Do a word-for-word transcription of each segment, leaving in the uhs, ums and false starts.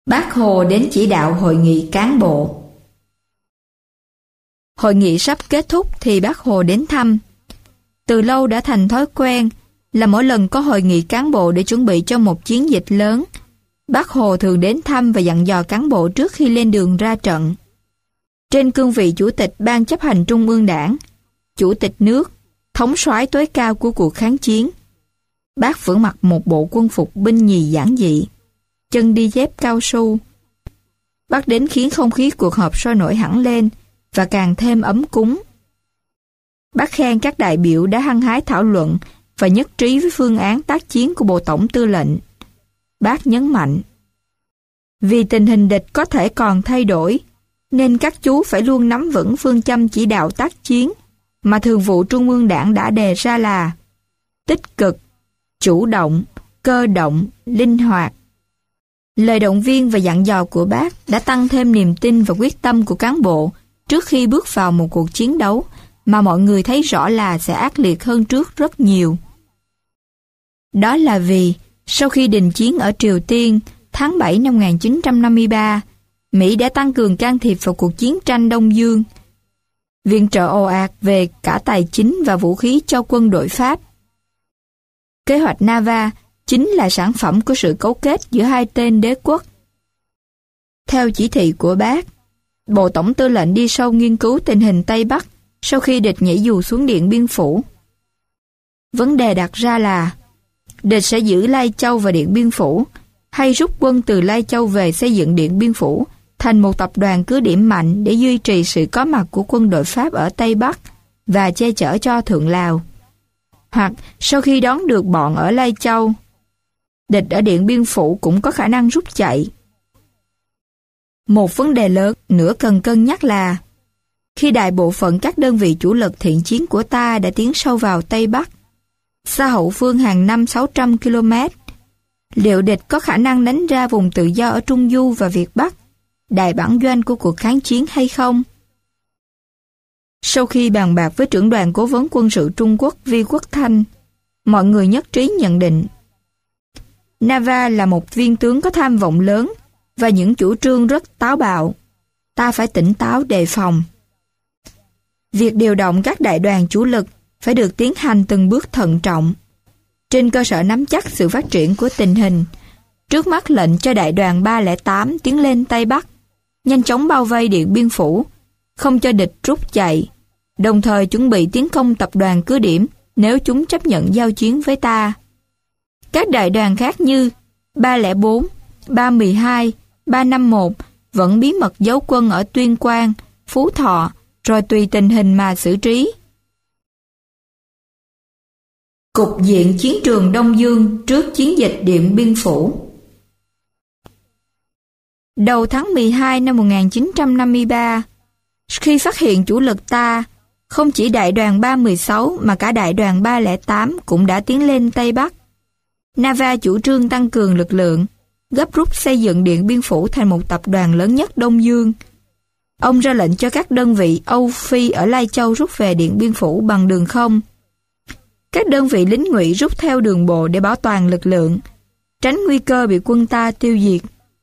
Bác Hồ đến chỉ đạo hội nghị cán bộ. Hội nghị sắp kết thúc thì Bác Hồ đến thăm. Từ lâu đã thành thói quen là mỗi lần có hội nghị cán bộ để chuẩn bị cho một chiến dịch lớn, Bác Hồ thường đến thăm và dặn dò cán bộ trước khi lên đường ra trận. Trên cương vị Chủ tịch Ban chấp hành Trung ương Đảng, Chủ tịch nước, thống soái tối cao của cuộc kháng chiến, Bác vẫn mặc một bộ quân phục binh nhì giản dị, chân đi dép cao su. Bác đến khiến không khí cuộc họp sôi nổi hẳn lên và càng thêm ấm cúng. Bác khen các đại biểu đã hăng hái thảo luận và nhất trí với phương án tác chiến của Bộ Tổng Tư lệnh. Bác nhấn mạnh, vì tình hình địch có thể còn thay đổi, nên các chú phải luôn nắm vững phương châm chỉ đạo tác chiến mà Thường vụ Trung ương Đảng đã đề ra là tích cực, chủ động, cơ động, linh hoạt. Lời động viên và dặn dò của Bác đã tăng thêm niềm tin và quyết tâm của cán bộ trước khi bước vào một cuộc chiến đấu mà mọi người thấy rõ là sẽ ác liệt hơn trước rất nhiều. Đó là vì sau khi đình chiến ở Triều Tiên tháng bảy năm một nghìn chín trăm năm mươi ba, Mỹ đã tăng cường can thiệp vào cuộc chiến tranh Đông Dương, viện trợ ồ ạt về cả tài chính và vũ khí cho quân đội Pháp. Kế hoạch Nava chính là sản phẩm của sự cấu kết giữa hai tên đế quốc. Theo chỉ thị của Bác, Bộ Tổng Tư lệnh đi sâu nghiên cứu tình hình Tây Bắc sau khi địch nhảy dù xuống Điện Biên Phủ. Vấn đề đặt ra là địch sẽ giữ Lai Châu và Điện Biên Phủ hay rút quân từ Lai Châu về xây dựng Điện Biên Phủ thành một tập đoàn cứ điểm mạnh để duy trì sự có mặt của quân đội Pháp ở Tây Bắc và che chở cho Thượng Lào. Hoặc sau khi đón được bọn ở Lai Châu, địch ở Điện Biên Phủ cũng có khả năng rút chạy. Một vấn đề lớn nữa cần cân nhắc là khi đại bộ phận các đơn vị chủ lực thiện chiến của ta đã tiến sâu vào Tây Bắc, xa hậu phương hàng năm sáu trăm ki lô mét, liệu địch có khả năng đánh ra vùng tự do ở Trung Du và Việt Bắc, đại bản doanh của cuộc kháng chiến hay không? Sau khi bàn bạc với trưởng đoàn cố vấn quân sự Trung Quốc Vi Quốc Thanh, mọi người nhất trí nhận định Nava là một viên tướng có tham vọng lớn và những chủ trương rất táo bạo. Ta phải tỉnh táo đề phòng. Việc điều động các đại đoàn chủ lực phải được tiến hành từng bước thận trọng. Trên cơ sở nắm chắc sự phát triển của tình hình, trước mắt lệnh cho đại đoàn ba không tám tiến lên Tây Bắc, nhanh chóng bao vây Điện Biên Phủ, không cho địch rút chạy, đồng thời chuẩn bị tiến công tập đoàn cứ điểm nếu chúng chấp nhận giao chiến với ta. Các đại đoàn khác như ba không bốn, ba một hai, ba năm một vẫn bí mật giấu quân ở Tuyên Quang, Phú Thọ, rồi tùy tình hình mà xử trí. Cục diện chiến trường Đông Dương trước chiến dịch Điện Biên Phủ. Đầu tháng mười hai năm một nghìn chín trăm năm mươi ba, khi phát hiện chủ lực ta, không chỉ đại đoàn ba một sáu mà cả đại đoàn ba không tám cũng đã tiến lên Tây Bắc, Nava chủ trương tăng cường lực lượng, gấp rút xây dựng Điện Biên Phủ thành một tập đoàn lớn nhất Đông Dương. Ông ra lệnh cho các đơn vị Âu Phi ở Lai Châu rút về Điện Biên Phủ bằng đường không. Các đơn vị lính ngụy rút theo đường bộ để bảo toàn lực lượng, tránh nguy cơ bị quân ta tiêu diệt.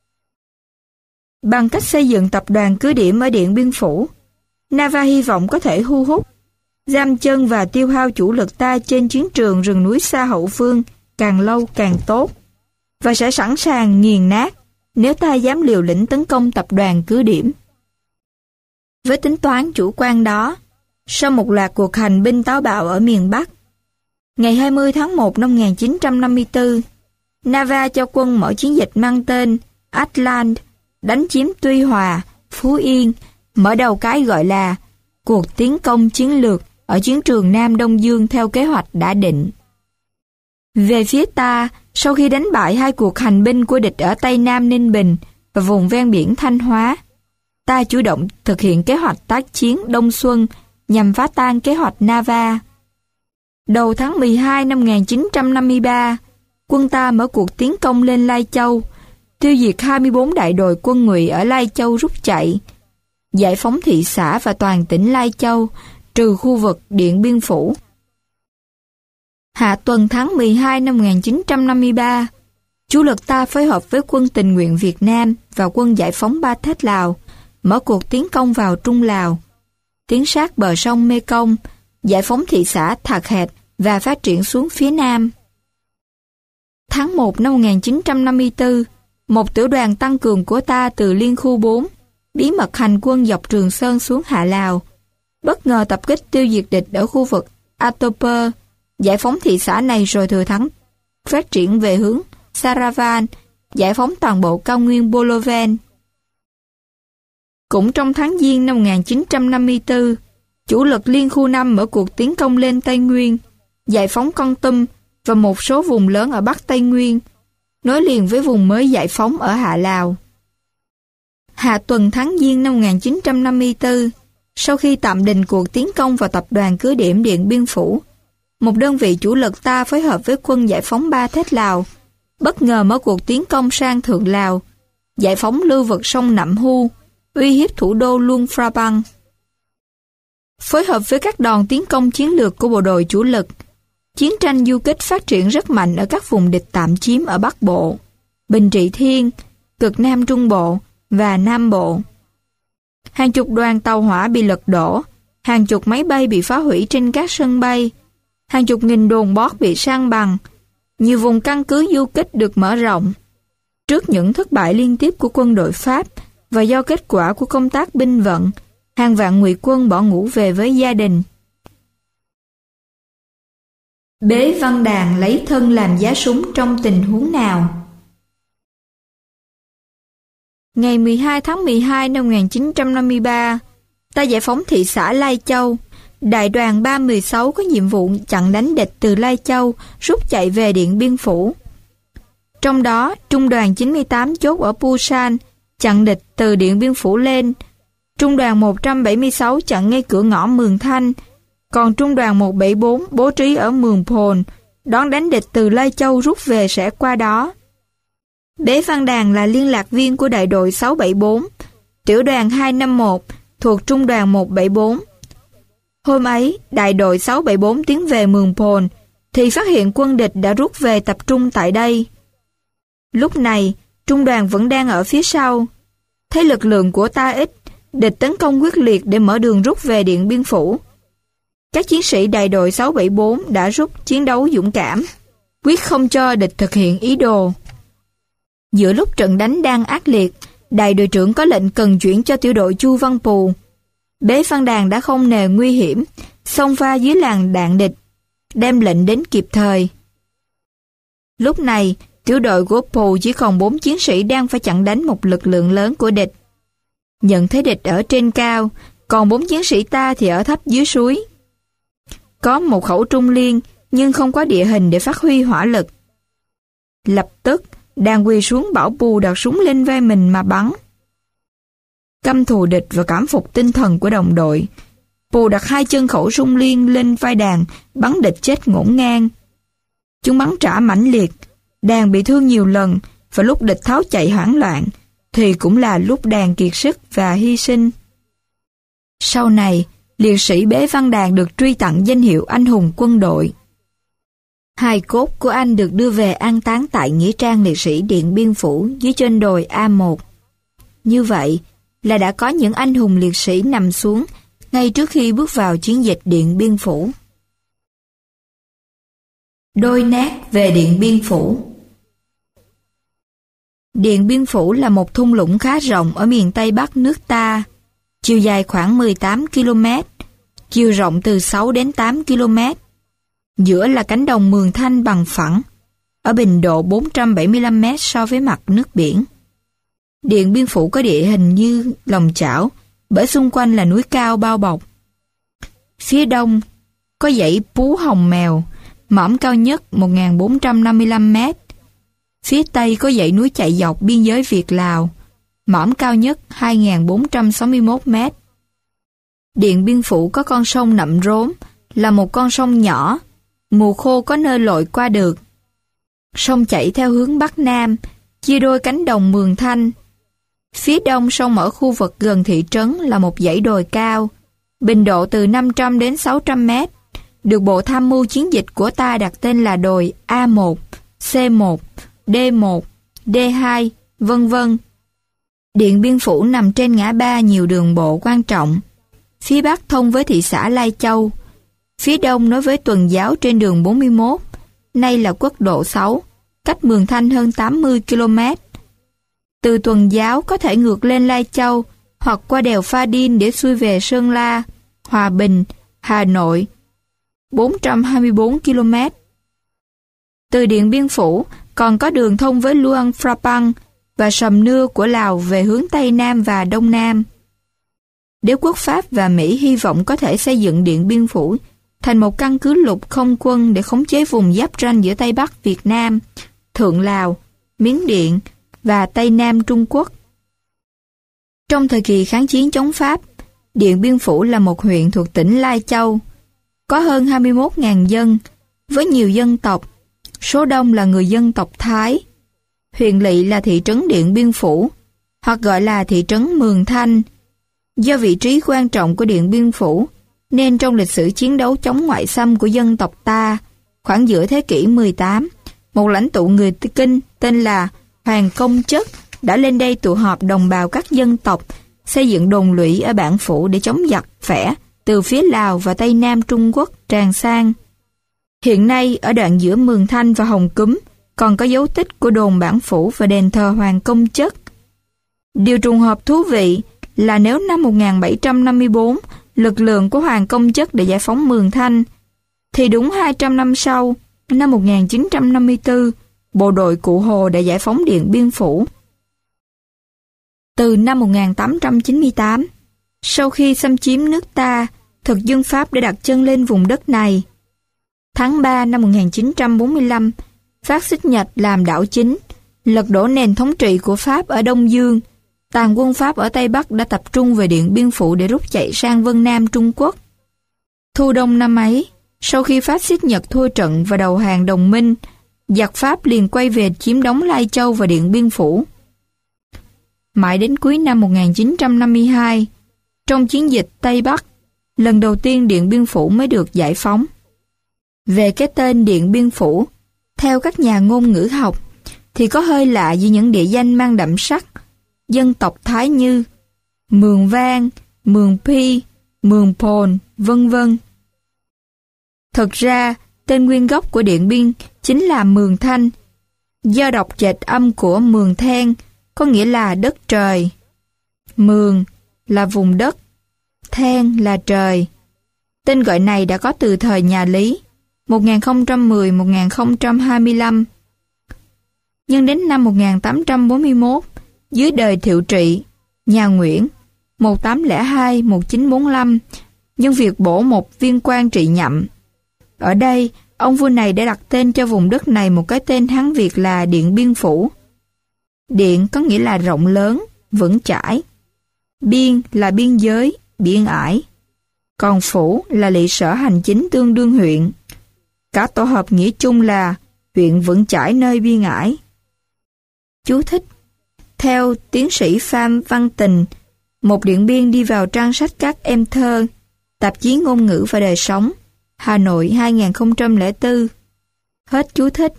Bằng cách xây dựng tập đoàn cứ điểm ở Điện Biên Phủ, Nava hy vọng có thể thu hút, giam chân và tiêu hao chủ lực ta trên chiến trường rừng núi xa hậu phương càng lâu càng tốt, và sẽ sẵn sàng nghiền nát nếu ta dám liều lĩnh tấn công tập đoàn cứ điểm. Với tính toán chủ quan đó, sau một loạt cuộc hành binh táo bạo ở miền Bắc, ngày hai mươi tháng một năm một nghìn chín trăm năm mươi tư, Nava cho quân mở chiến dịch mang tên Atlant, đánh chiếm Tuy Hòa, Phú Yên, mở đầu cái gọi là cuộc tiến công chiến lược ở chiến trường Nam Đông Dương theo kế hoạch đã định. Về phía ta, sau khi đánh bại hai cuộc hành binh của địch ở Tây Nam Ninh Bình và vùng ven biển Thanh Hóa, ta chủ động thực hiện kế hoạch tác chiến Đông Xuân nhằm phá tan kế hoạch Nava. Đầu tháng mười hai năm một nghìn chín trăm năm mươi ba, quân ta mở cuộc tiến công lên Lai Châu, tiêu diệt hai mươi bốn đại đội quân ngụy ở Lai Châu rút chạy, giải phóng thị xã và toàn tỉnh Lai Châu, trừ khu vực Điện Biên Phủ. Hạ tuần tháng mười hai năm một nghìn chín trăm năm mươi ba, chủ lực ta phối hợp với quân tình nguyện Việt Nam và quân giải phóng Ba Thét Lào, mở cuộc tiến công vào Trung Lào, tiến sát bờ sông Mekong, giải phóng thị xã Thạc Hẹt và phát triển xuống phía Nam. Tháng một năm một nghìn chín trăm năm mươi tư, một tiểu đoàn tăng cường của ta từ Liên khu bốn bí mật hành quân dọc Trường Sơn xuống Hạ Lào, bất ngờ tập kích tiêu diệt địch ở khu vực Atoper, giải phóng thị xã này rồi thừa thắng phát triển về hướng Saravan, giải phóng toàn bộ cao nguyên Boloven. Cũng trong tháng Giêng năm một nghìn chín trăm năm mươi tư, chủ lực Liên khu năm mở cuộc tiến công lên Tây Nguyên, giải phóng Kon Tum và một số vùng lớn ở Bắc Tây Nguyên, nối liền với vùng mới giải phóng ở Hạ Lào. Hạ tuần tháng Giêng năm một nghìn chín trăm năm mươi tư, sau khi tạm đình cuộc tiến công vào tập đoàn cứ điểm Điện Biên Phủ, một đơn vị chủ lực ta phối hợp với quân giải phóng Ba Thét Lào, bất ngờ mở cuộc tiến công sang Thượng Lào, giải phóng lưu vực sông Nậm Hu, uy hiếp thủ đô Luang Prabang. Phối hợp với các đòn tiến công chiến lược của bộ đội chủ lực, chiến tranh du kích phát triển rất mạnh ở các vùng địch tạm chiếm ở Bắc Bộ, Bình Trị Thiên, cực Nam Trung Bộ và Nam Bộ. Hàng chục đoàn tàu hỏa bị lật đổ, hàng chục máy bay bị phá hủy trên các sân bay, hàng chục nghìn đồn bót bị san bằng, nhiều vùng căn cứ du kích được mở rộng. Trước những thất bại liên tiếp của quân đội Pháp và do kết quả của công tác binh vận, hàng vạn ngụy quân bỏ ngũ về với gia đình. Bế Văn Đàn lấy thân làm giá súng trong tình huống nào? Ngày mười hai tháng mười hai năm một nghìn chín trăm năm mươi ba, ta giải phóng thị xã Lai Châu. Đại đoàn ba một sáu có nhiệm vụ chặn đánh địch từ Lai Châu, rút chạy về Điện Biên Phủ. Trong đó, trung đoàn chín mươi tám chốt ở Busan, chặn địch từ Điện Biên Phủ lên. Trung đoàn một trăm bảy mươi sáu chặn ngay cửa ngõ Mường Thanh, còn trung đoàn một trăm bảy mươi tư bố trí ở Mường Phồn, đón đánh địch từ Lai Châu rút về sẽ qua đó. Bế Văn Đàn là liên lạc viên của đại đội sáu bảy tư, tiểu đoàn hai năm một thuộc trung đoàn một trăm bảy mươi tư. Hôm ấy, đại đội sáu bảy tư tiến về Mường Phồn, thì phát hiện quân địch đã rút về tập trung tại đây. Lúc này, trung đoàn vẫn đang ở phía sau. Thấy lực lượng của ta ít, địch tấn công quyết liệt để mở đường rút về Điện Biên Phủ. Các chiến sĩ đại đội sáu bảy tư đã rút chiến đấu dũng cảm, quyết không cho địch thực hiện ý đồ. Giữa lúc trận đánh đang ác liệt, đại đội trưởng có lệnh cần chuyển cho tiểu đội Chu Văn Pù. Bế Văn Đàn đã không nề nguy hiểm, xông pha dưới làn đạn địch, đem lệnh đến kịp thời. Lúc này, tiểu đội của Pù chỉ còn bốn chiến sĩ đang phải chặn đánh một lực lượng lớn của địch. Nhận thấy địch ở trên cao, còn bốn chiến sĩ ta thì ở thấp dưới suối. Có một khẩu trung liên, nhưng không có địa hình để phát huy hỏa lực. Lập tức, Đàn quỳ xuống bảo Pù đặt súng lên vai mình mà bắn. Căm thù địch và cảm phục tinh thần của đồng đội, Pù đặt hai chân khẩu trung liên lên vai Đàn, bắn địch chết ngổn ngang. Chúng bắn trả mãnh liệt, Đàn bị thương nhiều lần, và lúc địch tháo chạy hoảng loạn, thì cũng là lúc Đàn kiệt sức và hy sinh. Sau này, liệt sĩ Bế Văn Đàn được truy tặng danh hiệu anh hùng quân đội. Hài cốt của anh được đưa về an táng tại nghĩa trang liệt sĩ Điện Biên Phủ dưới chân đồi A một. Như vậy là đã có những anh hùng liệt sĩ nằm xuống ngay trước khi bước vào chiến dịch Điện Biên Phủ. Đôi nét về Điện Biên Phủ. Điện Biên Phủ là một thung lũng khá rộng ở miền Tây Bắc nước ta, chiều dài khoảng mười tám ki lô mét, chiều rộng từ sáu đến tám ki lô mét. Giữa là cánh đồng Mường Thanh bằng phẳng, ở bình độ bốn trăm bảy mươi lăm mét so với mặt nước biển. Điện Biên Phủ có địa hình như lòng chảo, bởi xung quanh là núi cao bao bọc. Phía đông có dãy Pú Hồng Mèo, mỏm cao nhất một nghìn bốn trăm năm mươi lăm mét. Phía tây có dãy núi chạy dọc biên giới Việt-Lào, mỏm cao nhất hai nghìn bốn trăm sáu mươi mốt mét. Điện Biên Phủ có con sông Nậm Rốm, là một con sông nhỏ, mùa khô có nơi lội qua được. Sông chảy theo hướng Bắc Nam, chia đôi cánh đồng Mường Thanh. Phía đông sông ở khu vực gần thị trấn là một dãy đồi cao, bình độ từ năm trăm đến sáu trăm mét, được Bộ Tham mưu chiến dịch của ta đặt tên là đồi A một, C một, D một, D hai, vân vân. Điện Biên Phủ nằm trên ngã ba nhiều đường bộ quan trọng. Phía Bắc thông với thị xã Lai Châu, phía Đông nối với Tuần Giáo trên đường bốn mươi mốt, nay là quốc lộ sáu, cách Mường Thanh hơn tám mươi ki lô mét. Từ Tuần Giáo có thể ngược lên Lai Châu hoặc qua đèo Pha Đin để xuôi về Sơn La, Hòa Bình, Hà Nội, bốn trăm hai mươi bốn ki lô mét. Từ Điện Biên Phủ còn có đường thông với Luang Prabang và Sầm Nưa của Lào về hướng Tây Nam và Đông Nam. Đế quốc Pháp và Mỹ hy vọng có thể xây dựng Điện Biên Phủ thành một căn cứ lục không quân để khống chế vùng giáp ranh giữa Tây Bắc Việt Nam, Thượng Lào, Miến Điện và Tây Nam Trung Quốc. Trong thời kỳ kháng chiến chống Pháp, Điện Biên Phủ là một huyện thuộc tỉnh Lai Châu, có hơn hai mươi mốt nghìn dân, với nhiều dân tộc, số đông là người dân tộc Thái. Huyện lỵ là thị trấn Điện Biên Phủ, hoặc gọi là thị trấn Mường Thanh. Do vị trí quan trọng của Điện Biên Phủ, nên trong lịch sử chiến đấu chống ngoại xâm của dân tộc ta, khoảng giữa thế kỷ mười tám, một lãnh tụ người Kinh tên là Hoàng Công Chất đã lên đây tụ họp đồng bào các dân tộc, xây dựng đồn lũy ở Bản Phủ để chống giặc phẻ từ phía Lào và Tây Nam Trung Quốc tràn sang. Hiện nay, ở đoạn giữa Mường Thanh và Hồng Cúm, còn có dấu tích của đồn Bản Phủ và đền thờ Hoàng Công Chất. Điều trùng hợp thú vị là nếu năm một nghìn bảy trăm năm mươi tư, lực lượng của Hoàng Công Chất để giải phóng Mường Thanh, thì đúng hai trăm năm sau, năm một nghìn chín trăm năm mươi tư, bộ đội Cụ Hồ đã giải phóng Điện Biên Phủ. Từ năm một nghìn tám trăm chín mươi tám, sau khi xâm chiếm nước ta, thực dân Pháp đã đặt chân lên vùng đất này. Tháng ba năm một nghìn chín trăm bốn mươi lăm, Phát xít Nhật làm đảo chính, lật đổ nền thống trị của Pháp ở Đông Dương. Tàn quân Pháp ở Tây Bắc đã tập trung về Điện Biên Phủ để rút chạy sang Vân Nam Trung Quốc. Thu đông năm ấy, sau khi Phát xít Nhật thua trận và đầu hàng đồng minh, giặc Pháp liền quay về chiếm đóng Lai Châu và Điện Biên Phủ. Mãi đến cuối năm một nghìn chín trăm năm mươi hai, trong chiến dịch Tây Bắc, lần đầu tiên Điện Biên Phủ mới được giải phóng. Về cái tên Điện Biên Phủ, theo các nhà ngôn ngữ học, thì có hơi lạ với những địa danh mang đậm sắc dân tộc Thái như Mường Vang, Mường Pi, Mường Pồn, vân vân. Thực ra, tên nguyên gốc của Điện Biên chính là Mường Thanh, do đọc chệch âm của Mường Then, có nghĩa là đất trời. Mường là vùng đất, Then là trời. Tên gọi này đã có từ thời nhà Lý, một nghìn không trăm mười đến một nghìn không trăm hai mươi lăm. Nhưng đến năm một nghìn tám trăm bốn mươi mốt, dưới đời Thiệu Trị, nhà Nguyễn, một nghìn tám trăm lẻ hai đến một nghìn chín trăm bốn mươi lăm, nhân việc bổ một viên quan trị nhậm. Ở đây, ông vua này đã đặt tên cho vùng đất này một cái tên Hán Việt là Điện Biên Phủ. Điện có nghĩa là rộng lớn, vững chãi. Biên là biên giới, biên ải. Còn phủ là lỵ sở hành chính tương đương huyện. Cả tổ hợp nghĩa chung là huyện vững chãi nơi biên ải. Chú thích: theo tiến sĩ Phan Văn Tình, một Điện Biên đi vào trang sách các em thơ, tạp chí Ngôn ngữ và Đời sống, Hà Nội hai nghìn không trăm lẻ bốn. Hết chú thích.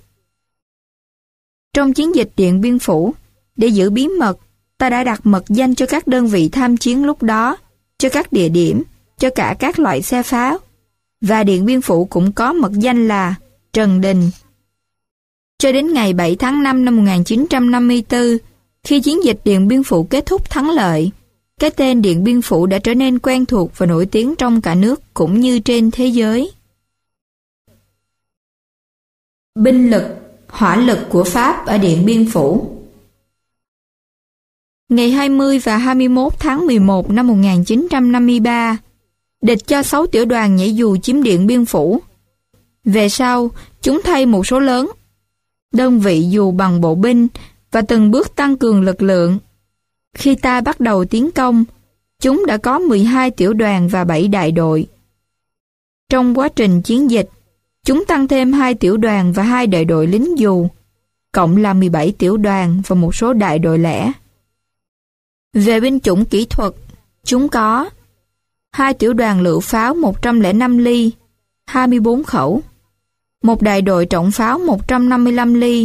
Trong chiến dịch Điện Biên Phủ, để giữ bí mật, ta đã đặt mật danh cho các đơn vị tham chiến lúc đó, cho các địa điểm, cho cả các loại xe pháo. Và Điện Biên Phủ cũng có mật danh là Trần Đình. Cho đến ngày bảy tháng năm năm một nghìn chín trăm năm mươi tư, khi chiến dịch Điện Biên Phủ kết thúc thắng lợi, cái tên Điện Biên Phủ đã trở nên quen thuộc và nổi tiếng trong cả nước cũng như trên thế giới. Binh lực, hỏa lực của Pháp ở Điện Biên Phủ. Ngày hai mươi và hai mươi mốt tháng mười một năm một nghìn chín trăm năm mươi ba, địch cho sáu tiểu đoàn nhảy dù chiếm Điện Biên Phủ. Về sau, chúng thay một số lớn đơn vị dù bằng bộ binh và từng bước tăng cường lực lượng. Khi ta bắt đầu tiến công, chúng đã có mười hai tiểu đoàn và bảy đại đội. Trong quá trình chiến dịch, chúng tăng thêm hai tiểu đoàn và hai đại đội lính dù, cộng là mười bảy tiểu đoàn và một số đại đội lẻ. Về binh chủng kỹ thuật, chúng có hai tiểu đoàn lựu pháo một trăm lẻ năm ly, hai mươi bốn khẩu, một đại đội trọng pháo một trăm năm mươi lăm ly,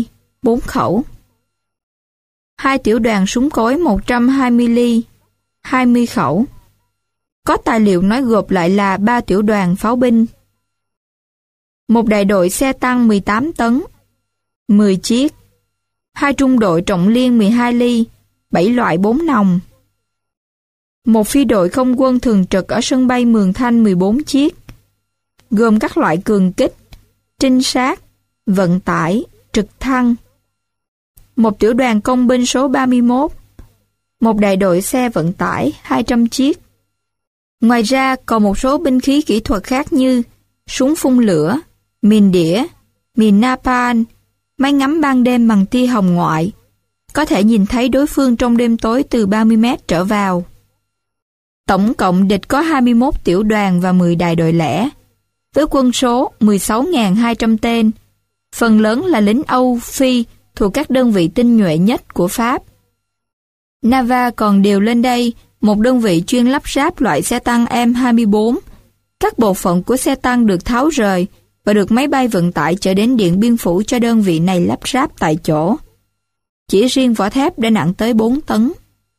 bốn khẩu. Hai tiểu đoàn súng cối một trăm hai mươi ly, hai mươi khẩu. Có tài liệu nói gộp lại là ba tiểu đoàn pháo binh. Một đại đội xe tăng mười tám tấn, mười chiếc. Hai trung đội trọng liên mười hai ly, bảy loại bốn nòng. Một phi đội không quân thường trực ở sân bay Mường Thanh mười bốn chiếc, gồm các loại cường kích, trinh sát, vận tải, trực thăng. Một tiểu đoàn công binh số ba mươi mốt, một đại đội xe vận tải hai trăm chiếc. Ngoài ra còn một số binh khí kỹ thuật khác như súng phun lửa, mìn đĩa, mìn napalm, máy ngắm ban đêm bằng tia hồng ngoại, có thể nhìn thấy đối phương trong đêm tối từ ba mươi mét trở vào. Tổng cộng địch có hai mươi mốt tiểu đoàn và mười đại đội lẻ, với quân số mười sáu nghìn hai trăm tên, phần lớn là lính Âu Phi thuộc các đơn vị tinh nhuệ nhất của Pháp. Nava còn điều lên đây một đơn vị chuyên lắp ráp loại xe tăng M hai mươi bốn. Các bộ phận của xe tăng được tháo rời và được máy bay vận tải chở đến Điện Biên Phủ cho đơn vị này lắp ráp tại chỗ. Chỉ riêng vỏ thép đã nặng tới bốn tấn.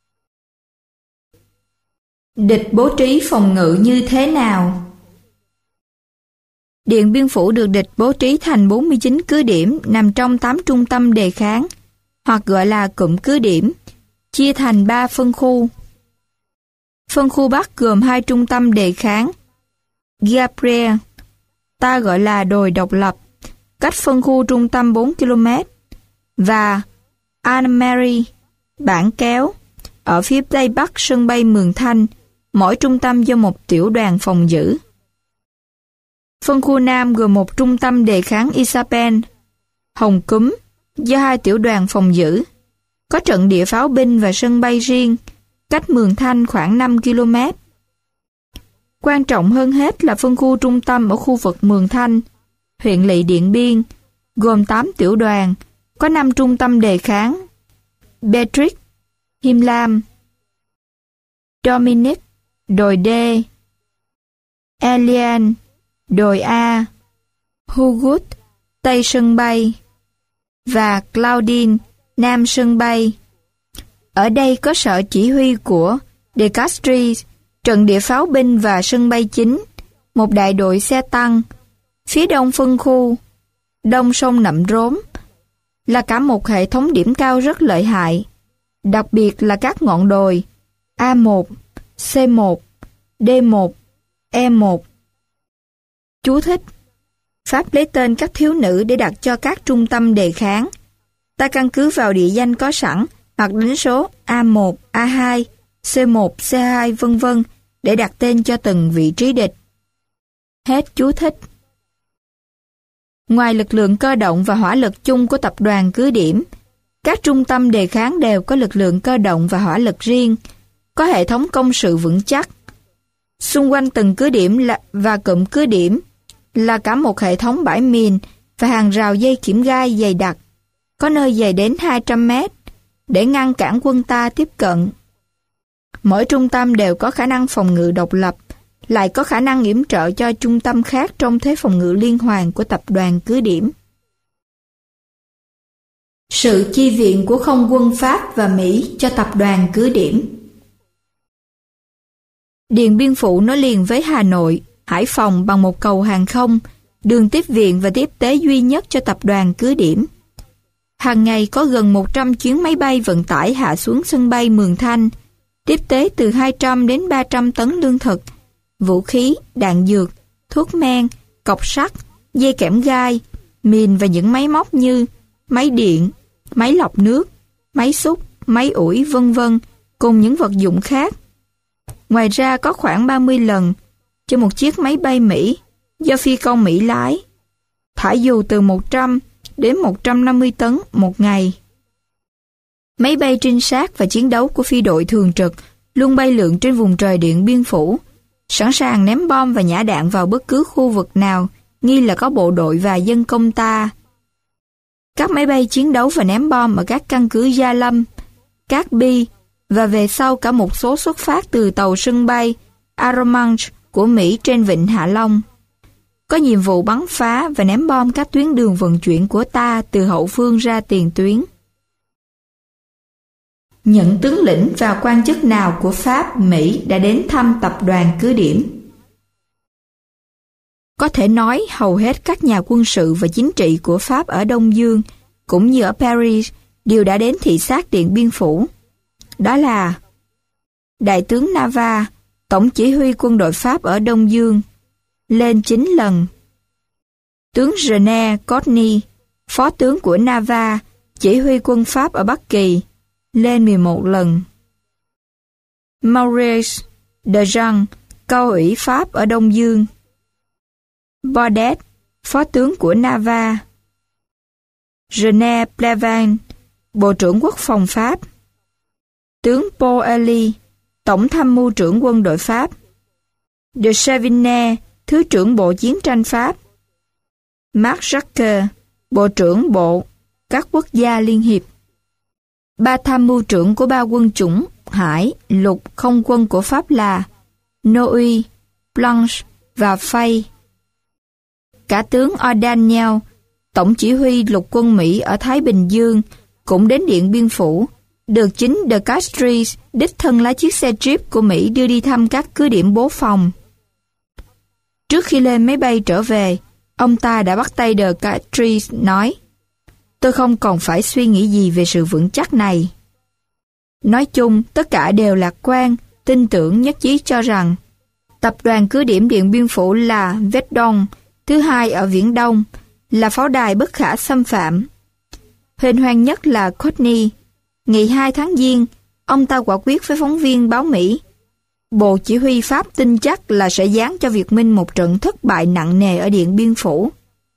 Địch bố trí phòng ngự như thế nào? Điện Biên Phủ được địch bố trí thành bốn mươi chín cứ điểm nằm trong tám trung tâm đề kháng, hoặc gọi là cụm cứ điểm, chia thành ba phân khu. Phân khu Bắc gồm hai trung tâm đề kháng, Gabriel, ta gọi là đồi độc lập, cách phân khu trung tâm bốn ki lô mét, và Anne-Marie, bản kéo, ở phía tây bắc sân bay Mường Thanh, mỗi trung tâm do một tiểu đoàn phòng giữ. Phân khu Nam gồm một trung tâm đề kháng Isabel, Hồng Cúm, do hai tiểu đoàn phòng giữ, có trận địa pháo binh và sân bay riêng, cách Mường Thanh khoảng năm ki lô mét. Quan trọng hơn hết là phân khu trung tâm ở khu vực Mường Thanh, huyện lỵ Điện Biên, gồm tám tiểu đoàn, có năm trung tâm đề kháng: Beatrix, Him Lam, Dominic, đồi D, Elian, đồi A, Hugut, tây sân bay, và Claudine, nam sân bay. Ở đây có sở chỉ huy của De Castries, trận địa pháo binh và sân bay chính, một đại đội xe tăng. Phía đông phân khu, đông sông Nậm Rốm, là cả một hệ thống điểm cao rất lợi hại, đặc biệt là các ngọn đồi A một, C một, D một, E một. Chú thích: Pháp lấy tên các thiếu nữ để đặt cho các trung tâm đề kháng. Ta căn cứ vào địa danh có sẵn hoặc đánh số A một, A hai, C một, C hai, vân vân để đặt tên cho từng vị trí địch. Hết chú thích. Ngoài lực lượng cơ động và hỏa lực chung của tập đoàn cứ điểm, các trung tâm đề kháng đều có lực lượng cơ động và hỏa lực riêng, có hệ thống công sự vững chắc. Xung quanh từng cứ điểm là, và cụm cứ điểm là cả một hệ thống bãi mìn và hàng rào dây kiểm gai dày đặc, có nơi dài đến hai trăm mét, để ngăn cản quân ta tiếp cận. Mỗi trung tâm đều có khả năng phòng ngự độc lập, lại có khả năng yểm trợ cho trung tâm khác trong thế phòng ngự liên hoàn của tập đoàn cứ điểm. Sự chi viện của không quân Pháp và Mỹ cho tập đoàn cứ điểm. Điện Biên Phủ nối liền với Hà Nội, Hải Phòng bằng một cầu hàng không, đường tiếp viện và tiếp tế duy nhất cho tập đoàn cứ điểm. Hàng ngày có gần một trăm chuyến máy bay vận tải hạ xuống sân bay Mường Thanh, tiếp tế từ hai trăm đến ba trăm tấn lương thực, vũ khí, đạn dược, thuốc men, cọc sắt, dây kẽm gai, mìn và những máy móc như máy điện, máy lọc nước, máy xúc, máy ủi, vân vân, cùng những vật dụng khác. Ngoài ra có khoảng ba mươi lần cho một chiếc máy bay Mỹ do phi công Mỹ lái, thả dù từ một trăm đến một trăm năm mươi tấn một ngày. Máy bay trinh sát và chiến đấu của phi đội thường trực luôn bay lượn trên vùng trời Điện Biên Phủ, sẵn sàng ném bom và nhả đạn vào bất cứ khu vực nào nghi là có bộ đội và dân công ta. Các máy bay chiến đấu và ném bom ở các căn cứ Gia Lâm, Cát Bi và về sau cả một số xuất phát từ tàu sân bay Arromanches của Mỹ trên vịnh Hạ Long. có nhiệm vụ bắn phá và ném bom các tuyến đường vận chuyển của ta từ hậu phương ra tiền tuyến. Những tướng lĩnh và quan chức nào của Pháp, Mỹ đã đến thăm tập đoàn cứ điểm? Có thể nói hầu hết các nhà quân sự và chính trị của Pháp ở Đông Dương, cũng như ở Paris, đều đã đến thị sát Điện Biên Phủ. Đó là Đại tướng Nava, Tổng chỉ huy quân đội Pháp ở Đông Dương, lên chín lần. Tướng René Courtney, phó tướng của Nava, chỉ huy quân Pháp ở Bắc Kỳ, lên mười một lần. Maurice de Jean, cao ủy Pháp ở Đông Dương. Baudet, phó tướng của Nava. René Pleven, bộ trưởng quốc phòng Pháp. Tướng Paul Elie, tổng tham mưu trưởng quân đội Pháp. De Sévigné, thứ trưởng bộ chiến tranh Pháp. Marc Jacques, bộ trưởng bộ các quốc gia liên hiệp. Ba tham mưu trưởng của ba quân chủng hải, lục, không quân của Pháp là Noy, Blanche và Fay. Cả tướng O'Daniel, tổng chỉ huy lục quân Mỹ ở Thái Bình Dương, cũng đến Điện Biên Phủ, được chính de Castries đích thân lái chiếc xe Jeep của Mỹ đưa đi thăm các cứ điểm bố phòng. Trước khi lên máy bay trở về, ông ta đã bắt tay de Castries nói: "Tôi không còn phải suy nghĩ gì về sự vững chắc này." Nói chung, tất cả đều lạc quan, tin tưởng nhất trí cho rằng tập đoàn cứ điểm Điện Biên Phủ là Verdun, thứ hai ở Viễn Đông, là pháo đài bất khả xâm phạm. Hên hoan nhất là Courtney. Ngày hai tháng Giêng, ông ta quả quyết với phóng viên báo Mỹ: Bộ chỉ huy Pháp tin chắc là sẽ giáng cho Việt Minh một trận thất bại nặng nề ở Điện Biên Phủ.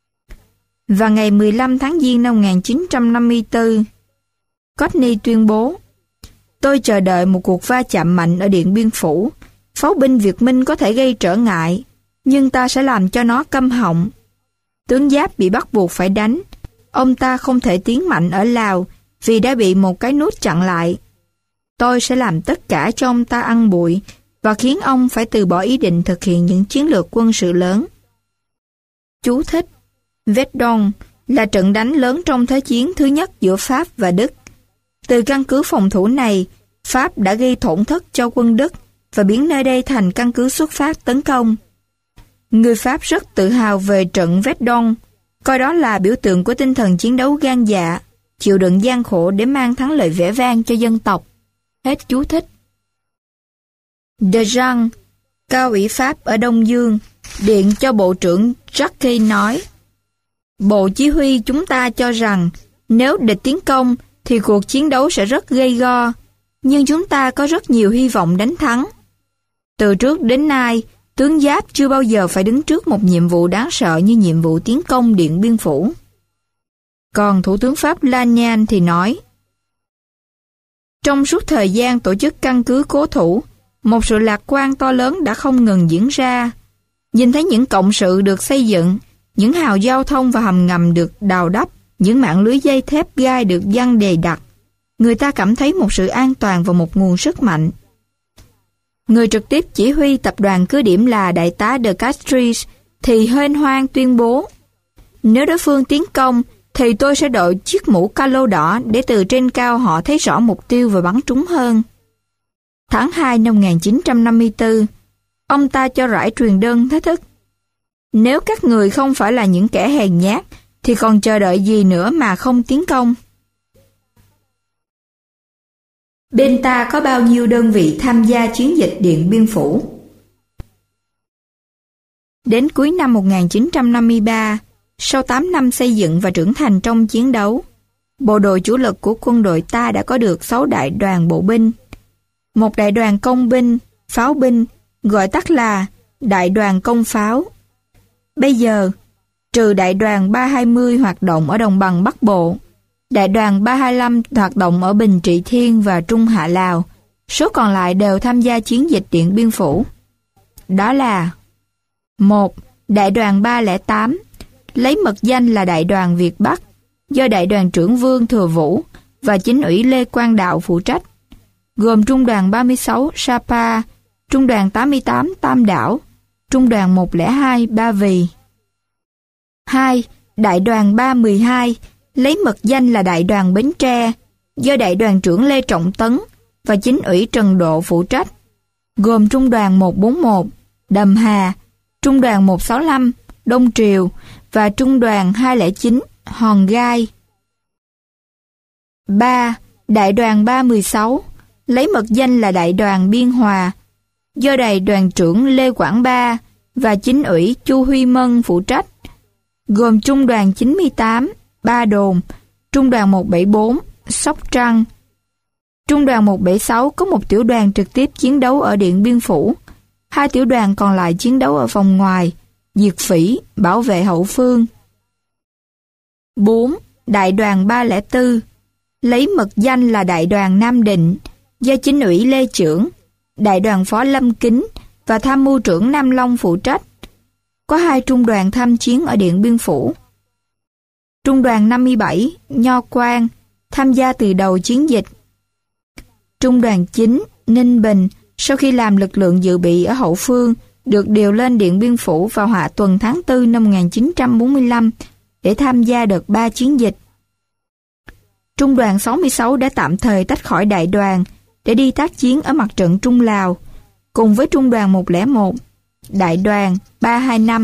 Và ngày mười lăm tháng Giêng năm một nghìn chín trăm năm mươi tư, Courtney tuyên bố: "Tôi chờ đợi một cuộc va chạm mạnh ở Điện Biên Phủ. Pháo binh Việt Minh có thể gây trở ngại, nhưng ta sẽ làm cho nó câm họng." Tướng Giáp bị bắt buộc phải đánh. Ông ta không thể tiến mạnh ở Lào vì đã bị một cái nút chặn lại. Tôi sẽ làm tất cả cho ông ta ăn bụi và khiến ông phải từ bỏ ý định thực hiện những chiến lược quân sự lớn. Chú thích: Verdun là trận đánh lớn trong Thế chiến thứ nhất giữa Pháp và Đức. Từ căn cứ phòng thủ này, Pháp đã gây tổn thất cho quân Đức và biến nơi đây thành căn cứ xuất phát tấn công. Người Pháp rất tự hào về trận Verdun, coi đó là biểu tượng của tinh thần chiến đấu gan dạ, chịu đựng gian khổ để mang thắng lợi vẻ vang cho dân tộc. Hết chú thích. De Jean, cao ủy Pháp ở Đông Dương, điện cho Bộ trưởng Jacques nói: "Bộ chỉ huy chúng ta cho rằng nếu địch tiến công thì cuộc chiến đấu sẽ rất gay go, nhưng chúng ta có rất nhiều hy vọng đánh thắng. Từ trước đến nay, tướng Giáp chưa bao giờ phải đứng trước một nhiệm vụ đáng sợ như nhiệm vụ tiến công Điện Biên Phủ." Còn Thủ tướng Pháp Lagnan thì nói: "Trong suốt thời gian tổ chức căn cứ cố thủ, một sự lạc quan to lớn đã không ngừng diễn ra. Nhìn thấy những cộng sự được xây dựng, những hào giao thông và hầm ngầm được đào đắp, những mạng lưới dây thép gai được giăng dày đặc, người ta cảm thấy một sự an toàn và một nguồn sức mạnh." Người trực tiếp chỉ huy tập đoàn cứ điểm là đại tá de Castries thì hên hoan tuyên bố: "Nếu đối phương tiến công thì tôi sẽ đội chiếc mũ calo đỏ để từ trên cao họ thấy rõ mục tiêu và bắn trúng hơn." Tháng hai năm một nghìn chín trăm năm mươi tư, ông ta cho rải truyền đơn thách thức: "Nếu các người không phải là những kẻ hèn nhát thì còn chờ đợi gì nữa mà không tiến công?" Bên ta có bao nhiêu đơn vị tham gia chiến dịch Điện Biên Phủ? Đến cuối năm một nghìn chín trăm năm mươi ba, sau tám năm xây dựng và trưởng thành trong chiến đấu, bộ đội chủ lực của quân đội ta đã có được sáu đại đoàn bộ binh, một đại đoàn công binh, pháo binh, gọi tắt là đại đoàn công pháo. Bây giờ, trừ đại đoàn ba hai mươi hoạt động ở đồng bằng Bắc Bộ, đại đoàn ba hai lăm hoạt động ở Bình Trị Thiên và Trung Hạ Lào, số còn lại đều tham gia chiến dịch Điện Biên Phủ. Đó là: một. Đại đoàn ba không tám, lấy mật danh là Đại đoàn Việt Bắc, do Đại đoàn trưởng Vương Thừa Vũ và Chính ủy Lê Quang Đạo phụ trách, gồm Trung đoàn ba mươi sáu Sapa, Trung đoàn tám mươi tám Tam Đảo, Trung đoàn một không hai Ba Vì. hai. Đại đoàn ba mười hai lấy mật danh là Đại đoàn Bến Tre, do Đại đoàn trưởng Lê Trọng Tấn và Chính ủy Trần Độ phụ trách, gồm Trung đoàn một bốn một Đầm Hà, Trung đoàn một sáu lăm Đông Triều và Trung đoàn hai không chín Hòn Gai. ba. Đại đoàn ba mười sáu lấy mật danh là Đại đoàn Biên Hòa, do Đại đoàn trưởng Lê Quảng Ba và Chính ủy Chu Huy Mân phụ trách, gồm Trung đoàn chín mươi tám Ba Đồn, Trung đoàn một bảy bốn Sóc Trăng. Trung đoàn một bảy sáu có một tiểu đoàn trực tiếp chiến đấu ở Điện Biên Phủ, hai tiểu đoàn còn lại chiến đấu ở vòng ngoài, diệt phỉ, bảo vệ hậu phương. bốn. Đại đoàn ba không bốn lấy mật danh là Đại đoàn Nam Định, do Chính ủy Lê Chưởng, Đại đoàn phó Lâm Kính và Tham mưu trưởng Nam Long phụ trách. Có hai trung đoàn tham chiến ở Điện Biên Phủ. Trung đoàn năm mươi bảy Nho Quan tham gia từ đầu chiến dịch. Trung đoàn chín Ninh Bình sau khi làm lực lượng dự bị ở hậu phương được điều lên Điện Biên Phủ vào hạ tuần tháng tư năm một nghìn chín trăm bốn mươi lăm để tham gia đợt ba chiến dịch. Trung đoàn sáu mươi sáu đã tạm thời tách khỏi đại đoàn để đi tác chiến ở mặt trận Trung Lào, cùng với Trung đoàn một không một, Đại đoàn ba hai năm.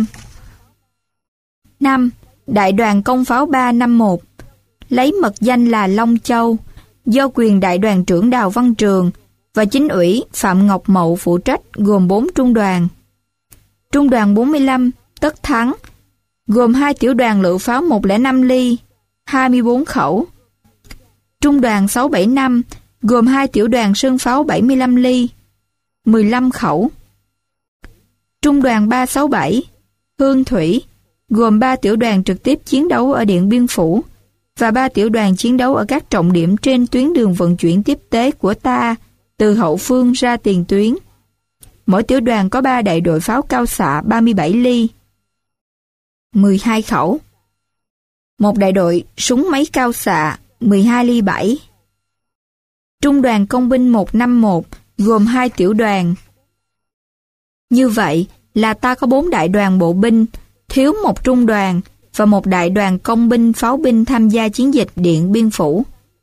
năm. Đại đoàn Công pháo ba năm một lấy mật danh là Long Châu, do quyền Đại đoàn trưởng Đào Văn Trường và Chính ủy Phạm Ngọc Mậu phụ trách, gồm bốn trung đoàn. Trung đoàn bốn mươi lăm Tất Thắng gồm hai tiểu đoàn lựu pháo một không năm ly, hai mươi bốn khẩu. Trung đoàn sáu bảy năm gồm hai tiểu đoàn sơn pháo bảy mươi lăm ly, mười lăm khẩu. Trung đoàn ba sáu bảy Hương Thủy gồm ba tiểu đoàn trực tiếp chiến đấu ở Điện Biên Phủ và ba tiểu đoàn chiến đấu ở các trọng điểm trên tuyến đường vận chuyển tiếp tế của ta từ hậu phương ra tiền tuyến. Mỗi tiểu đoàn có ba đại đội pháo cao xạ ba mươi bảy ly, mười hai khẩu. Một đại đội súng máy cao xạ mười hai ly bảy. Trung đoàn Công binh một năm một gồm hai tiểu đoàn. Như vậy là ta có bốn đại đoàn bộ binh, thiếu một trung đoàn và một đại đoàn công binh pháo binh tham gia chiến dịch Điện Biên Phủ.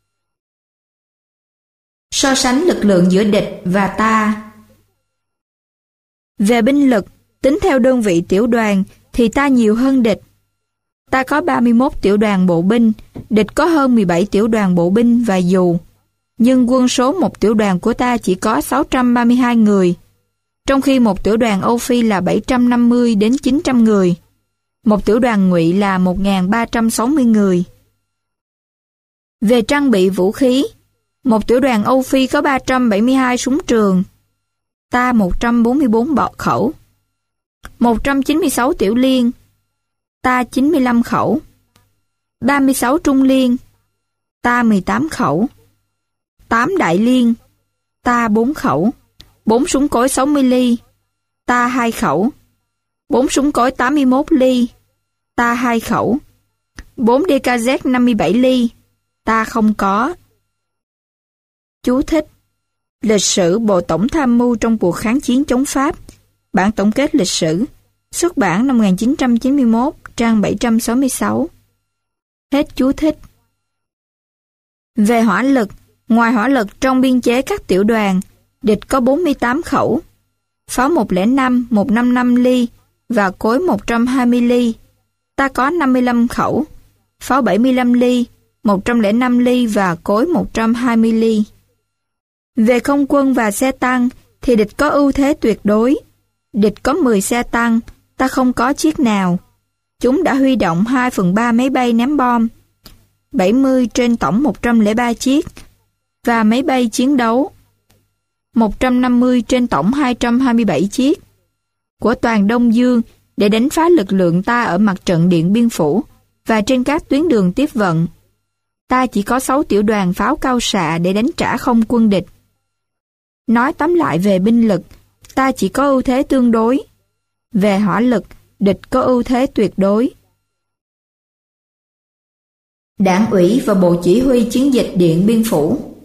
So sánh lực lượng giữa địch và ta. Về binh lực, tính theo đơn vị tiểu đoàn thì ta nhiều hơn địch. Ta có ba mươi mốt tiểu đoàn bộ binh, địch có hơn mười bảy tiểu đoàn bộ binh và dù. Nhưng quân số một tiểu đoàn của ta chỉ có sáu trăm ba mươi hai người, trong khi một tiểu đoàn Âu Phi là bảy trăm năm mươi đến chín trăm người. Một tiểu đoàn Ngụy là một nghìn ba trăm sáu mươi người. Về trang bị vũ khí, một tiểu đoàn Âu Phi có ba trăm bảy mươi hai súng trường, ta một trăm bốn mươi bốn bọ khẩu. một trăm chín mươi sáu tiểu liên, ta chín mươi lăm khẩu. ba mươi sáu trung liên, ta mười tám khẩu. tám đại liên, ta bốn khẩu. bốn súng cối sáu mươi ly, ta hai khẩu. bốn súng cối tám mươi mốt ly, ta hai khẩu. bốn đê ca dét năm mươi bảy ly, ta không có. Chú thích: Lịch sử Bộ Tổng tham mưu trong cuộc kháng chiến chống Pháp, bản tổng kết lịch sử, xuất bản năm một nghìn chín trăm chín mươi mốt, trang bảy trăm sáu mươi sáu. Hết chú thích. Về hỏa lực, ngoài hỏa lực trong biên chế các tiểu đoàn, địch có bốn mươi tám khẩu, pháo một không năm, một trăm năm mươi lăm ly và cối một trăm hai mươi ly. Ta có năm mươi lăm khẩu, pháo bảy mươi lăm ly, một trăm lẻ năm ly và cối một trăm hai mươi ly. Về không quân và xe tăng thì địch có ưu thế tuyệt đối. Địch có mười xe tăng, ta không có chiếc nào. Chúng đã huy động hai phần ba máy bay ném bom, bảy mươi trên tổng một trăm lẻ ba chiếc, và máy bay chiến đấu, một trăm năm mươi trên tổng hai trăm hai mươi bảy chiếc, của toàn Đông Dương để đánh phá lực lượng ta ở mặt trận Điện Biên Phủ và trên các tuyến đường tiếp vận. Ta chỉ có sáu tiểu đoàn pháo cao xạ để đánh trả không quân địch. Nói tóm lại về binh lực, ta chỉ có ưu thế tương đối. Về hỏa lực, địch có ưu thế tuyệt đối. Đảng ủy và Bộ Chỉ huy Chiến dịch Điện Biên Phủ.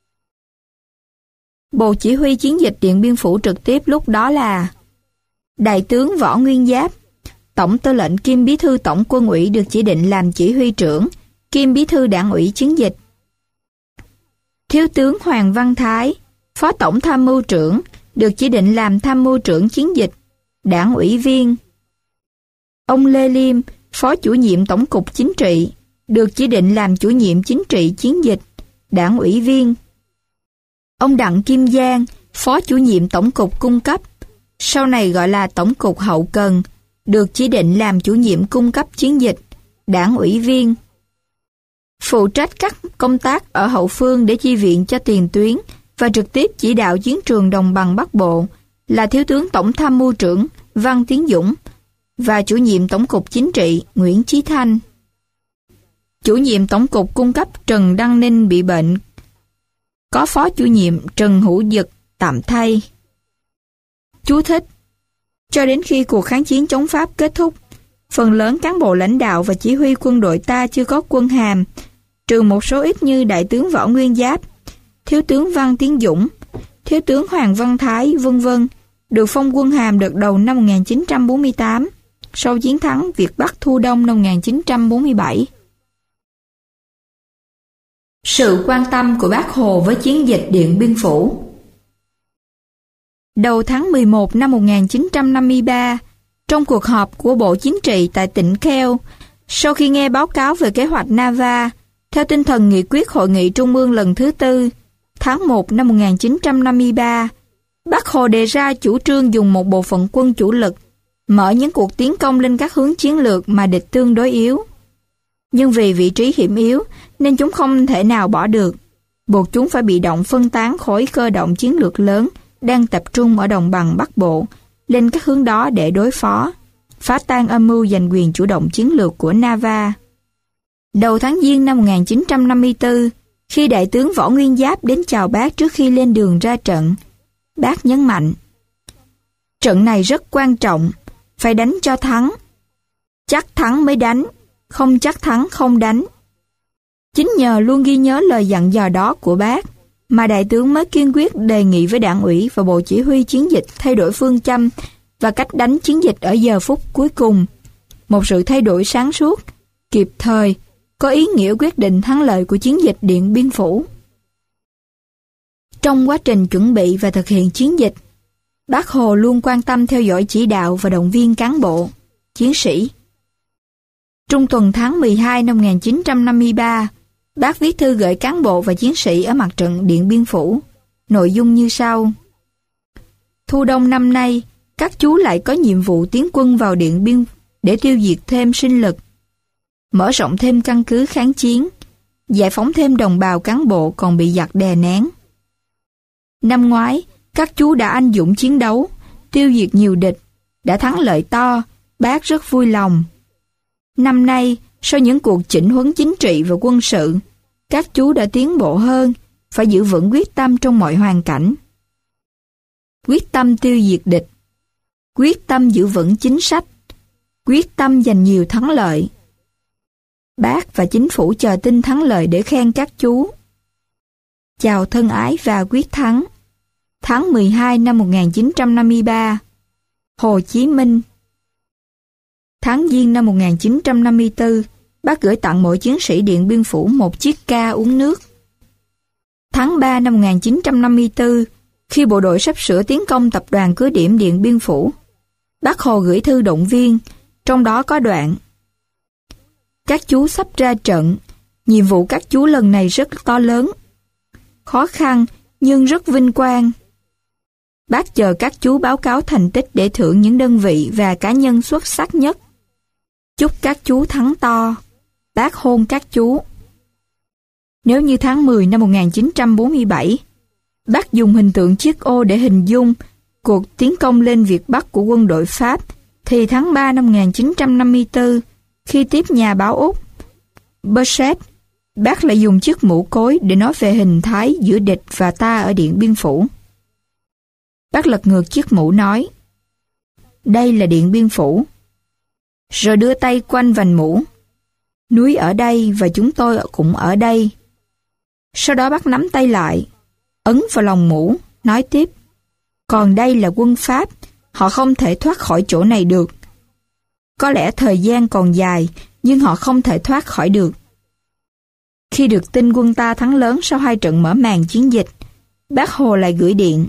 Bộ Chỉ huy Chiến dịch Điện Biên Phủ trực tiếp lúc đó là Đại tướng Võ Nguyên Giáp, Tổng tư lệnh kiêm bí thư tổng quân ủy được chỉ định làm chỉ huy trưởng, kiêm bí thư đảng ủy chiến dịch. Thiếu tướng Hoàng Văn Thái, phó tổng tham mưu trưởng, được chỉ định làm tham mưu trưởng chiến dịch, đảng ủy viên. Ông Lê Liêm, phó chủ nhiệm tổng cục chính trị, được chỉ định làm chủ nhiệm chính trị chiến dịch, đảng ủy viên. Ông Đặng Kim Giang, phó chủ nhiệm tổng cục cung cấp, sau này gọi là tổng cục hậu cần, được chỉ định làm chủ nhiệm cung cấp chiến dịch, đảng ủy viên. Phụ trách các công tác ở hậu phương để chi viện cho tiền tuyến và trực tiếp chỉ đạo chiến trường đồng bằng Bắc Bộ là thiếu tướng tổng tham mưu trưởng Văn Tiến Dũng và chủ nhiệm tổng cục chính trị Nguyễn Chí Thanh. Chủ nhiệm tổng cục cung cấp Trần Đăng Ninh bị bệnh, có phó chủ nhiệm Trần Hữu Dực tạm thay. Chú thích: cho đến khi cuộc kháng chiến chống Pháp kết thúc, phần lớn cán bộ lãnh đạo và chỉ huy quân đội ta chưa có quân hàm, trừ một số ít như đại tướng Võ Nguyên Giáp, thiếu tướng Văn Tiến Dũng, thiếu tướng Hoàng Văn Thái, vân vân, được phong quân hàm đợt đầu năm một nghìn chín trăm bốn mươi tám, sau chiến thắng Việt Bắc Thu Đông năm một nghìn chín trăm bốn mươi bảy. Sự quan tâm của Bác Hồ với chiến dịch Điện Biên Phủ. Đầu tháng mười một năm một nghìn chín trăm năm mươi ba, trong cuộc họp của Bộ Chính trị tại tỉnh Kheo, sau khi nghe báo cáo về kế hoạch Nava, theo tinh thần nghị quyết Hội nghị Trung ương lần thứ tư, tháng một năm một nghìn chín trăm năm mươi ba, Bác Hồ đề ra chủ trương dùng một bộ phận quân chủ lực, mở những cuộc tiến công lên các hướng chiến lược mà địch tương đối yếu. Nhưng vì vị trí hiểm yếu, nên chúng không thể nào bỏ được, buộc chúng phải bị động phân tán khối cơ động chiến lược lớn đang tập trung ở đồng bằng Bắc Bộ lên các hướng đó để đối phó, phá tan âm mưu giành quyền chủ động chiến lược của Nava. Đầu tháng Giêng năm một nghìn chín trăm năm mươi tư, khi đại tướng Võ Nguyên Giáp đến chào Bác trước khi lên đường ra trận, Bác nhấn mạnh: trận này rất quan trọng, phải đánh cho thắng. Chắc thắng mới đánh, không chắc thắng không đánh. Chính nhờ luôn ghi nhớ lời dặn dò đó của Bác, mà đại tướng mới kiên quyết đề nghị với đảng ủy và bộ chỉ huy chiến dịch thay đổi phương châm và cách đánh chiến dịch ở giờ phút cuối cùng. Một sự thay đổi sáng suốt, kịp thời, có ý nghĩa quyết định thắng lợi của chiến dịch Điện Biên Phủ. Trong quá trình chuẩn bị và thực hiện chiến dịch, Bác Hồ luôn quan tâm theo dõi chỉ đạo và động viên cán bộ, chiến sĩ. Trung tuần tháng mười hai năm một nghìn chín trăm năm mươi ba, Bác viết thư gửi cán bộ và chiến sĩ ở mặt trận Điện Biên Phủ, nội dung như sau: Thu Đông năm nay, các chú lại có nhiệm vụ tiến quân vào Điện Biên để tiêu diệt thêm sinh lực, mở rộng thêm căn cứ kháng chiến, giải phóng thêm đồng bào cán bộ còn bị giặc đè nén. Năm ngoái, các chú đã anh dũng chiến đấu, tiêu diệt nhiều địch, đã thắng lợi to, Bác rất vui lòng. Năm nay, sau những cuộc chỉnh huấn chính trị và quân sự, các chú đã tiến bộ hơn, phải giữ vững quyết tâm trong mọi hoàn cảnh. Quyết tâm tiêu diệt địch, quyết tâm giữ vững chính sách, quyết tâm giành nhiều thắng lợi. Bác và chính phủ chờ tin thắng lợi để khen các chú. Chào thân ái và quyết thắng. Tháng mười hai năm một nghìn chín trăm năm mươi ba, Hồ Chí Minh. Tháng Giêng năm một nghìn chín trăm năm mươi tư, Bác gửi tặng mỗi chiến sĩ Điện Biên Phủ một chiếc ca uống nước. Tháng ba năm một nghìn chín trăm năm mươi tư, khi bộ đội sắp sửa tiến công tập đoàn cứ điểm Điện Biên Phủ, Bác Hồ gửi thư động viên, trong đó có đoạn: Các chú sắp ra trận, nhiệm vụ các chú lần này rất to lớn, khó khăn nhưng rất vinh quang. Bác chờ các chú báo cáo thành tích để thưởng những đơn vị và cá nhân xuất sắc nhất. Chúc các chú thắng to. Bác hôn các chú. Nếu như tháng mười năm một nghìn chín trăm bốn mươi bảy, Bác dùng hình tượng chiếc ô để hình dung cuộc tiến công lên Việt Bắc của quân đội Pháp, thì tháng ba năm một nghìn chín trăm năm mươi tư, khi tiếp nhà báo Úc Burchett, Bác lại dùng chiếc mũ cối để nói về hình thái giữa địch và ta ở Điện Biên Phủ. Bác lật ngược chiếc mũ nói: Đây là Điện Biên Phủ. Rồi đưa tay quanh vành mũ: Núi ở đây và chúng tôi cũng ở đây. Sau đó Bác nắm tay lại, ấn vào lòng mũ, nói tiếp: Còn đây là quân Pháp, họ không thể thoát khỏi chỗ này được. Có lẽ thời gian còn dài, nhưng họ không thể thoát khỏi được. Khi được tin quân ta thắng lớn sau hai trận mở màn chiến dịch, Bác Hồ lại gửi điện.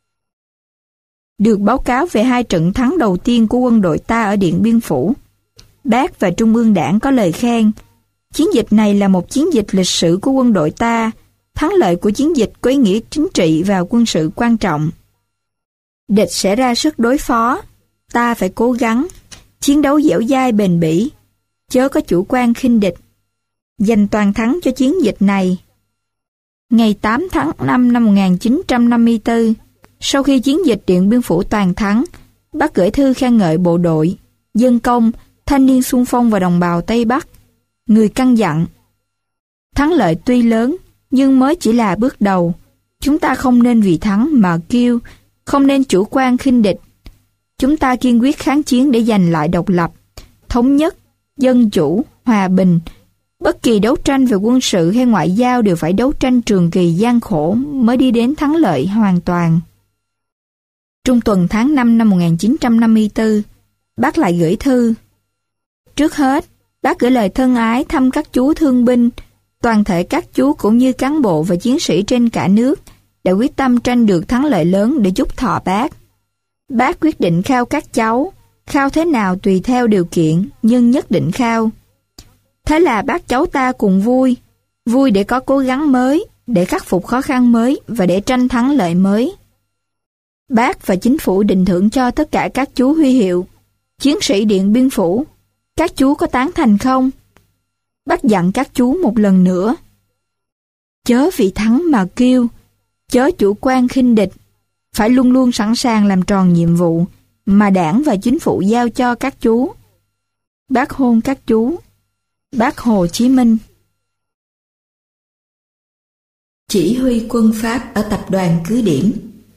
Được báo cáo về hai trận thắng đầu tiên của quân đội ta ở Điện Biên Phủ, Bác và Trung ương Đảng có lời khen. Chiến dịch này là một chiến dịch lịch sử của quân đội ta, thắng lợi của chiến dịch có ý nghĩa chính trị và quân sự quan trọng. Địch sẽ ra sức đối phó, ta phải cố gắng, chiến đấu dẻo dai bền bỉ, chớ có chủ quan khinh địch, giành toàn thắng cho chiến dịch này. Ngày tám tháng năm năm một nghìn chín trăm năm mươi tư, sau khi chiến dịch Điện Biên Phủ toàn thắng, Bác gửi thư khen ngợi bộ đội, dân công, thanh niên xung phong và đồng bào Tây Bắc. Người căn dặn: thắng lợi tuy lớn, nhưng mới chỉ là bước đầu. Chúng ta không nên vì thắng mà kiêu, không nên chủ quan khinh địch. Chúng ta kiên quyết kháng chiến để giành lại độc lập, thống nhất, dân chủ, hòa bình. Bất kỳ đấu tranh về quân sự hay ngoại giao đều phải đấu tranh trường kỳ gian khổ mới đi đến thắng lợi hoàn toàn. Trung tuần tháng năm năm một nghìn chín trăm năm mươi tư, Bác lại gửi thư. Trước hết, Bác gửi lời thân ái thăm các chú thương binh, toàn thể các chú cũng như cán bộ và chiến sĩ trên cả nước đã quyết tâm tranh được thắng lợi lớn để chúc thọ Bác. Bác quyết định khao các cháu, khao thế nào tùy theo điều kiện, nhưng nhất định khao. Thế là bác cháu ta cùng vui, vui để có cố gắng mới, để khắc phục khó khăn mới và để tranh thắng lợi mới. Bác và chính phủ định thưởng cho tất cả các chú huy hiệu, chiến sĩ Điện Biên Phủ. Các chú có tán thành không? Bác dặn các chú một lần nữa: chớ vì thắng mà kiêu, chớ chủ quan khinh địch, phải luôn luôn sẵn sàng làm tròn nhiệm vụ mà Đảng và chính phủ giao cho các chú. Bác hôn các chú. Bác Hồ Chí Minh. Chỉ huy quân Pháp ở tập đoàn cứ điểm.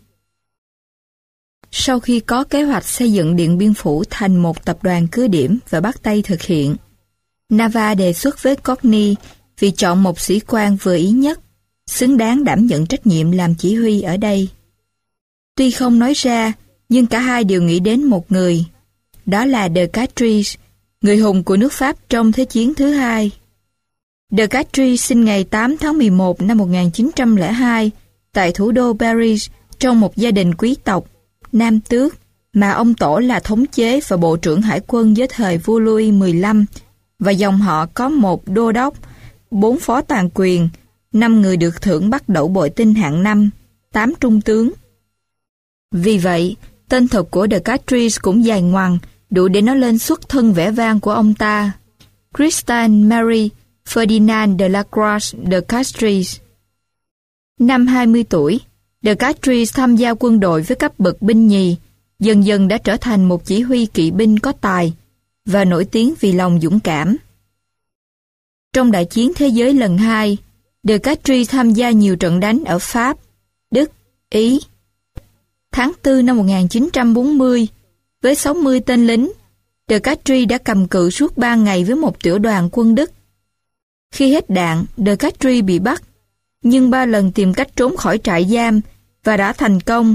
Sau khi có kế hoạch xây dựng Điện Biên Phủ thành một tập đoàn cứ điểm và bắt tay thực hiện, Nava đề xuất với Courtney vì chọn một sĩ quan vừa ý nhất, xứng đáng đảm nhận trách nhiệm làm chỉ huy ở đây. Tuy không nói ra, nhưng cả hai đều nghĩ đến một người, đó là De Castries, người hùng của nước Pháp trong Thế chiến thứ hai. De Castries sinh ngày tám tháng mười một năm một nghìn chín trăm lẻ hai tại thủ đô Paris trong một gia đình quý tộc, nam tước, mà ông tổ là thống chế và bộ trưởng hải quân dưới thời vua Louis mười lăm, và dòng họ có một đô đốc, bốn phó toàn quyền, năm người được thưởng bắt đẩu bội tinh hạng năm, tám trung tướng. Vì vậy, tên thật của De Castries cũng dài ngoằng, đủ để nói lên xuất thân vẻ vang của ông ta: Christian Marie Ferdinand de la Croix de Castries. Năm hai mươi tuổi, De Castries tham gia quân đội với cấp bậc binh nhì, dần dần đã trở thành một chỉ huy kỵ binh có tài và nổi tiếng vì lòng dũng cảm. Trong Đại chiến Thế giới lần hai, De Castries tham gia nhiều trận đánh ở Pháp, Đức, Ý. Tháng tư năm một nghìn chín trăm bốn mươi, với sáu mươi tên lính, De Castries đã cầm cự suốt ba ngày với một tiểu đoàn quân Đức. Khi hết đạn, De Castries bị bắt, nhưng ba lần tìm cách trốn khỏi trại giam và đã thành công.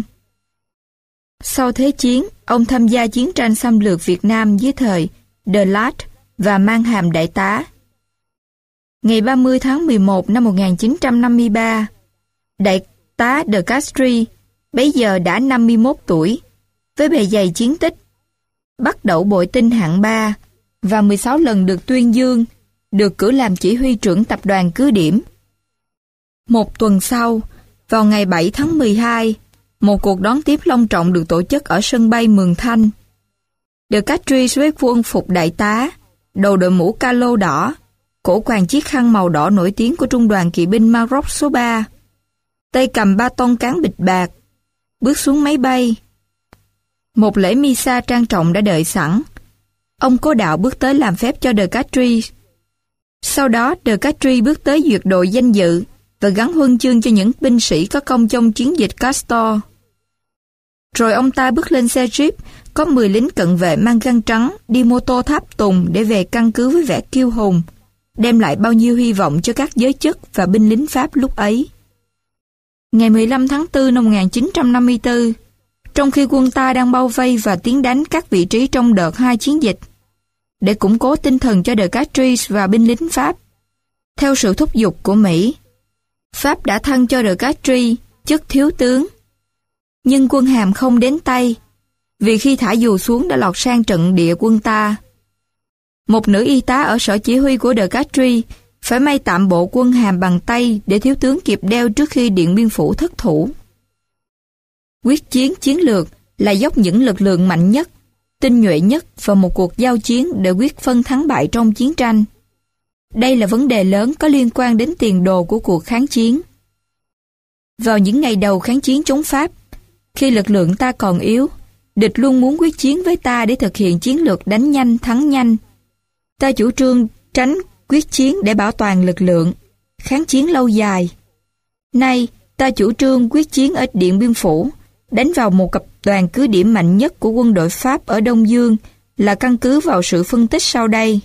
Sau Thế chiến, ông tham gia chiến tranh xâm lược Việt Nam dưới thời De Lat và mang hàm đại tá. Ngày ba mươi tháng mười một năm một nghìn chín trăm năm mươi ba, đại tá De Castries, bấy giờ đã năm mươi mốt tuổi, với bề dày chiến tích, bắt đẩu bội tinh hạng ba và mười sáu lần được tuyên dương, được cử làm chỉ huy trưởng tập đoàn cứ điểm. Một tuần sau, vào ngày bảy tháng mười hai, một cuộc đón tiếp long trọng được tổ chức ở sân bay Mường Thanh. De Castries với quân phục đại tá, đầu đội mũ calo đỏ, cổ quàng chiếc khăn màu đỏ nổi tiếng của trung đoàn kỵ binh Maroc số ba, tay cầm ba ton cán bịch bạc, bước xuống máy bay. Một lễ misa trang trọng đã đợi sẵn. Ông cố đạo bước tới làm phép cho De Castries. Sau đó, De Castries bước tới duyệt đội danh dự và gắn huân chương cho những binh sĩ có công trong chiến dịch Castor. Rồi ông ta bước lên xe jeep, có mười lính cận vệ mang găng trắng đi mô tô tháp tùng để về căn cứ với vẻ kiêu hùng, đem lại bao nhiêu hy vọng cho các giới chức và binh lính Pháp lúc ấy. Ngày mười lăm tháng tư năm một nghìn chín trăm năm mươi tư, trong khi quân ta đang bao vây và tiến đánh các vị trí trong đợt hai chiến dịch, để củng cố tinh thần cho De Castries và binh lính Pháp. Theo sự thúc giục của Mỹ, Pháp đã thăng cho De Castries chức thiếu tướng. Nhưng quân hàm không đến tay, vì khi thả dù xuống đã lọt sang trận địa quân ta. Một nữ y tá ở sở chỉ huy của De Castries phải may tạm bộ quân hàm bằng tay để thiếu tướng kịp đeo trước khi Điện Biên Phủ thất thủ. Quyết chiến chiến lược là dốc những lực lượng mạnh nhất, tinh nhuệ nhất vào một cuộc giao chiến để quyết phân thắng bại trong chiến tranh. Đây là vấn đề lớn có liên quan đến tiền đồ của cuộc kháng chiến. Vào những ngày đầu kháng chiến chống Pháp, khi lực lượng ta còn yếu, địch luôn muốn quyết chiến với ta để thực hiện chiến lược đánh nhanh thắng nhanh. Ta chủ trương tránh quyết chiến để bảo toàn lực lượng, kháng chiến lâu dài. Nay, ta chủ trương quyết chiến ở Điện Biên Phủ, đánh vào một tập đoàn cứ điểm mạnh nhất của quân đội Pháp ở Đông Dương là căn cứ vào sự phân tích sau đây.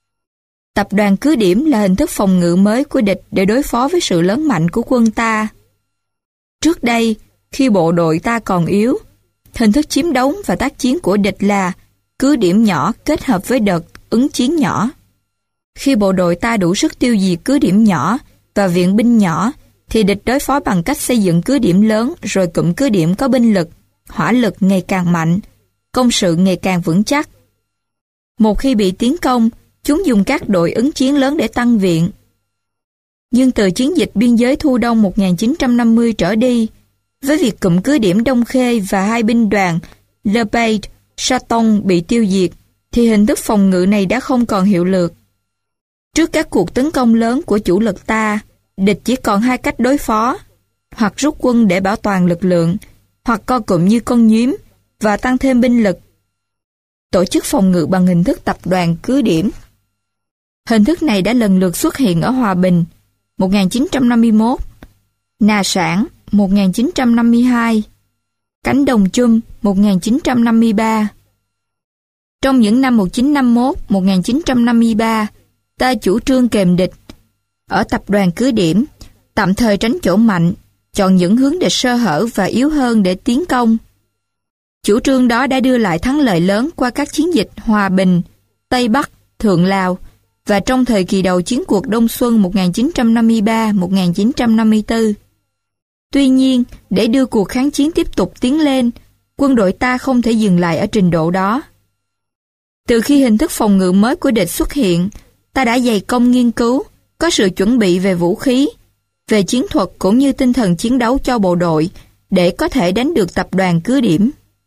Tập đoàn cứ điểm là hình thức phòng ngự mới của địch để đối phó với sự lớn mạnh của quân ta. Trước đây, khi bộ đội ta còn yếu, hình thức chiếm đóng và tác chiến của địch là cứ điểm nhỏ kết hợp với đợt ứng chiến nhỏ. Khi bộ đội ta đủ sức tiêu diệt cứ điểm nhỏ và viện binh nhỏ, thì địch đối phó bằng cách xây dựng cứ điểm lớn rồi cụm cứ điểm có binh lực, hỏa lực ngày càng mạnh, công sự ngày càng vững chắc. Một khi bị tiến công, chúng dùng các đội ứng chiến lớn để tăng viện. Nhưng từ chiến dịch biên giới Thu Đông một nghìn chín trăm năm mươi trở đi, với việc cụm cứ điểm Đông Khê và hai binh đoàn Le Bay, Chaton bị tiêu diệt, thì hình thức phòng ngự này đã không còn hiệu lực. Trước các cuộc tấn công lớn của chủ lực ta, địch chỉ còn hai cách đối phó, hoặc rút quân để bảo toàn lực lượng, hoặc co cụm như con nhím và tăng thêm binh lực. Tổ chức phòng ngự bằng hình thức tập đoàn cứ điểm. Hình thức này đã lần lượt xuất hiện ở Hòa Bình một nghìn chín trăm năm mươi mốt, Nà Sản một nghìn chín trăm năm mươi hai, Cánh Đồng Chum một nghìn chín trăm năm mươi ba. Trong những năm một nghìn chín trăm năm mươi mốt đến một nghìn chín trăm năm mươi ba, ta chủ trương kềm địch. Ở tập đoàn cứ điểm, tạm thời tránh chỗ mạnh, chọn những hướng địch sơ hở và yếu hơn để tiến công. Chủ trương đó đã đưa lại thắng lợi lớn qua các chiến dịch Hòa Bình, Tây Bắc, Thượng Lào và trong thời kỳ đầu chiến cuộc Đông Xuân một nghìn chín trăm năm mươi ba đến một nghìn chín trăm năm mươi tư. Tuy nhiên, để đưa cuộc kháng chiến tiếp tục tiến lên, quân đội ta không thể dừng lại ở trình độ đó. Từ khi hình thức phòng ngự mới của địch xuất hiện, ta đã dày công nghiên cứu, có sự chuẩn bị về vũ khí, về chiến thuật cũng như tinh thần chiến đấu cho bộ đội để có thể đánh được tập đoàn cứ điểm.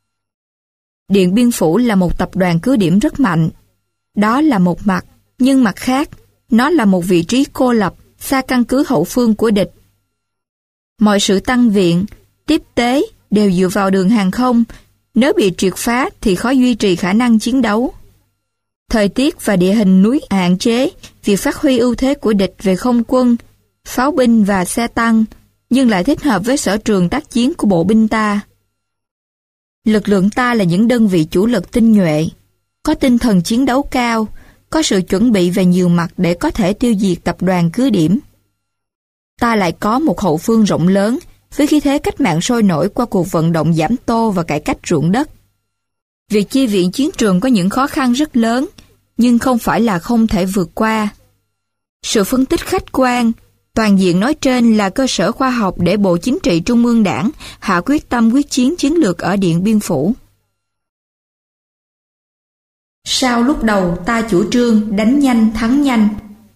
Điện Biên Phủ là một tập đoàn cứ điểm rất mạnh. Đó là một mặt, nhưng mặt khác, nó là một vị trí cô lập, xa căn cứ hậu phương của địch. Mọi sự tăng viện, tiếp tế đều dựa vào đường hàng không, nếu bị triệt phá thì khó duy trì khả năng chiến đấu. Thời tiết và địa hình núi hạn chế việc phát huy ưu thế của địch về không quân, pháo binh và xe tăng, nhưng lại thích hợp với sở trường tác chiến của bộ binh ta. Lực lượng ta là những đơn vị chủ lực tinh nhuệ, có tinh thần chiến đấu cao, có sự chuẩn bị về nhiều mặt để có thể tiêu diệt tập đoàn cứ điểm. Ta lại có một hậu phương rộng lớn với khí thế cách mạng sôi nổi qua cuộc vận động giảm tô và cải cách ruộng đất. Việc chi viện chiến trường có những khó khăn rất lớn, nhưng không phải là không thể vượt qua. Sự phân tích khách quan, toàn diện nói trên là cơ sở khoa học để Bộ Chính trị Trung ương Đảng hạ quyết tâm quyết chiến chiến lược ở Điện Biên Phủ. Sau lúc đầu ta chủ trương đánh nhanh thắng nhanh.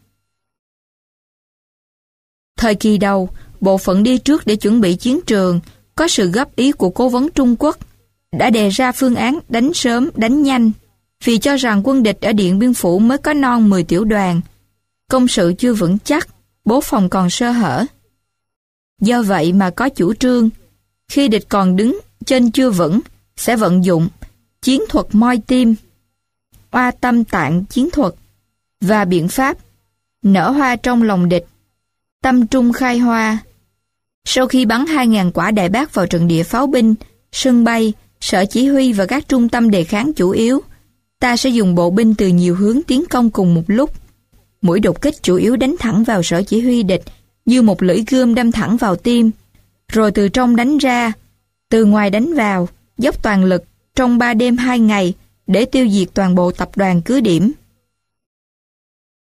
Thời kỳ đầu, bộ phận đi trước để chuẩn bị chiến trường, có sự góp ý của cố vấn Trung Quốc, đã đề ra phương án đánh sớm, đánh nhanh, vì cho rằng quân địch ở Điện Biên Phủ mới có non mười tiểu đoàn, công sự chưa vững chắc, bố phòng còn sơ hở. Do vậy mà có chủ trương, khi địch còn đứng, chân chưa vững, sẽ vận dụng chiến thuật moi tim, oa tâm tạng chiến thuật và biện pháp nở hoa trong lòng địch, tâm trung khai hoa. Sau khi bắn hai nghìn quả đại bác vào trận địa pháo binh, sân bay, sở chỉ huy và các trung tâm đề kháng chủ yếu, ta sẽ dùng bộ binh từ nhiều hướng tiến công cùng một lúc. Mũi đột kích chủ yếu đánh thẳng vào sở chỉ huy địch như một lưỡi gươm đâm thẳng vào tim, rồi từ trong đánh ra, từ ngoài đánh vào, dốc toàn lực trong ba đêm hai ngày để tiêu diệt toàn bộ tập đoàn cứ điểm.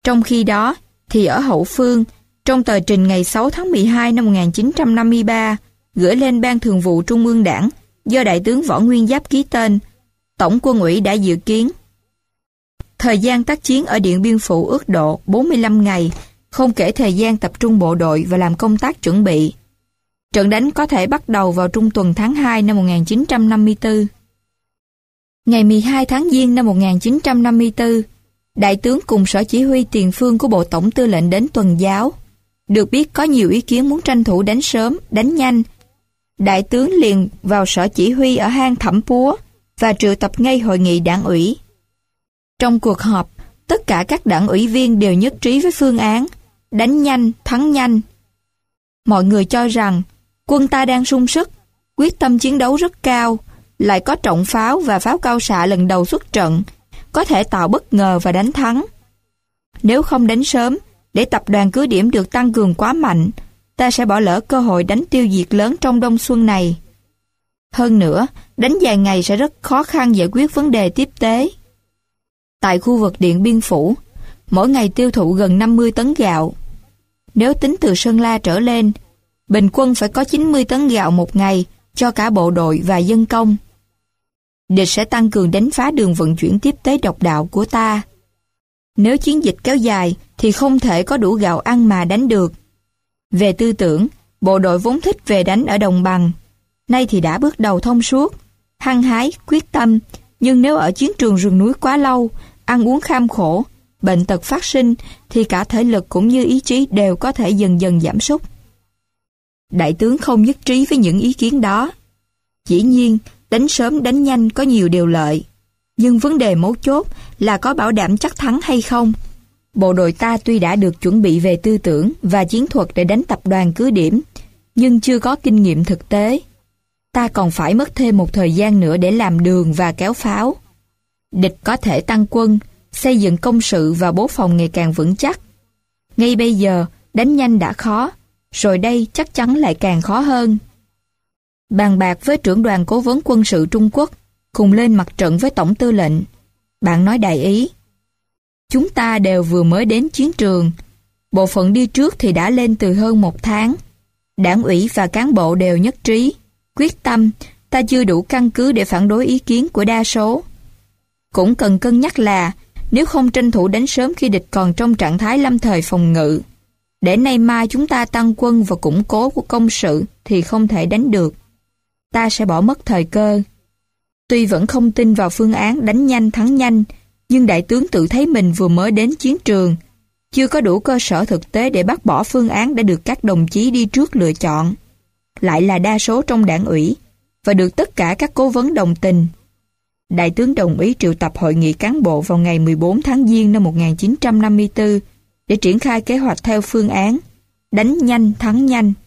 Trong khi đó, thì ở hậu phương, trong tờ trình ngày sáu tháng mười hai năm một nghìn chín trăm năm mươi ba, gửi lên Ban Thường vụ Trung ương Đảng do Đại tướng Võ Nguyên Giáp ký tên, Tổng quân ủy đã dự kiến thời gian tác chiến ở Điện Biên Phủ ước độ bốn mươi lăm ngày, không kể thời gian tập trung bộ đội và làm công tác chuẩn bị. Trận đánh có thể bắt đầu vào trung tuần tháng hai năm một nghìn chín trăm năm mươi tư. Ngày mười hai tháng Giêng năm một nghìn chín trăm năm mươi tư, Đại tướng cùng Sở Chỉ huy Tiền phương của Bộ Tổng Tư lệnh đến tuần giáo. Được biết có nhiều ý kiến muốn tranh thủ đánh sớm, đánh nhanh. Đại tướng liền vào Sở Chỉ huy ở hang Thẩm Púa và triệu tập ngay hội nghị đảng ủy. Trong cuộc họp, tất cả các đảng ủy viên đều nhất trí với phương án đánh nhanh, thắng nhanh. Mọi người cho rằng quân ta đang sung sức, quyết tâm chiến đấu rất cao, lại có trọng pháo và pháo cao xạ lần đầu xuất trận, có thể tạo bất ngờ và đánh thắng. Nếu không đánh sớm, để tập đoàn cứ điểm được tăng cường quá mạnh, ta sẽ bỏ lỡ cơ hội đánh tiêu diệt lớn trong đông xuân này. Hơn nữa, đánh dài ngày sẽ rất khó khăn giải quyết vấn đề tiếp tế. Tại khu vực Điện Biên Phủ, mỗi ngày tiêu thụ gần năm mươi tấn gạo. Nếu tính từ Sơn La trở lên, bình quân phải có chín mươi tấn gạo một ngày cho cả bộ đội và dân công. Địch sẽ tăng cường đánh phá đường vận chuyển tiếp tế độc đạo của ta. Nếu chiến dịch kéo dài thì không thể có đủ gạo ăn mà đánh được. Về tư tưởng, bộ đội vốn thích về đánh ở đồng bằng. Nay thì đã bước đầu thông suốt, hăng hái, quyết tâm, nhưng nếu ở chiến trường rừng núi quá lâu, ăn uống kham khổ, bệnh tật phát sinh thì cả thể lực cũng như ý chí đều có thể dần dần giảm sút. Đại tướng không nhất trí với những ý kiến đó. Dĩ nhiên, đánh sớm đánh nhanh có nhiều điều lợi, nhưng vấn đề mấu chốt là có bảo đảm chắc thắng hay không. Bộ đội ta tuy đã được chuẩn bị về tư tưởng và chiến thuật để đánh tập đoàn cứ điểm, nhưng chưa có kinh nghiệm thực tế. Ta còn phải mất thêm một thời gian nữa để làm đường và kéo pháo. Địch có thể tăng quân, xây dựng công sự và bố phòng ngày càng vững chắc. Ngay bây giờ, đánh nhanh đã khó, rồi đây chắc chắn lại càng khó hơn. Bàn bạc với trưởng đoàn cố vấn quân sự Trung Quốc, cùng lên mặt trận với Tổng Tư lệnh. Bạn nói đại ý. Chúng ta đều vừa mới đến chiến trường. Bộ phận đi trước thì đã lên từ hơn một tháng. Đảng ủy và cán bộ đều nhất trí, quyết tâm, ta chưa đủ căn cứ để phản đối ý kiến của đa số. Cũng cần cân nhắc là, nếu không tranh thủ đánh sớm khi địch còn trong trạng thái lâm thời phòng ngự, để nay mai chúng ta tăng quân và củng cố của công sự thì không thể đánh được. Ta sẽ bỏ mất thời cơ. Tuy vẫn không tin vào phương án đánh nhanh thắng nhanh, nhưng đại tướng tự thấy mình vừa mới đến chiến trường, chưa có đủ cơ sở thực tế để bác bỏ phương án đã được các đồng chí đi trước lựa chọn, lại là đa số trong đảng ủy, và được tất cả các cố vấn đồng tình. Đại tướng đồng ý triệu tập hội nghị cán bộ vào ngày mười bốn tháng Giêng năm một nghìn chín trăm năm mươi tư để triển khai kế hoạch theo phương án đánh nhanh thắng nhanh.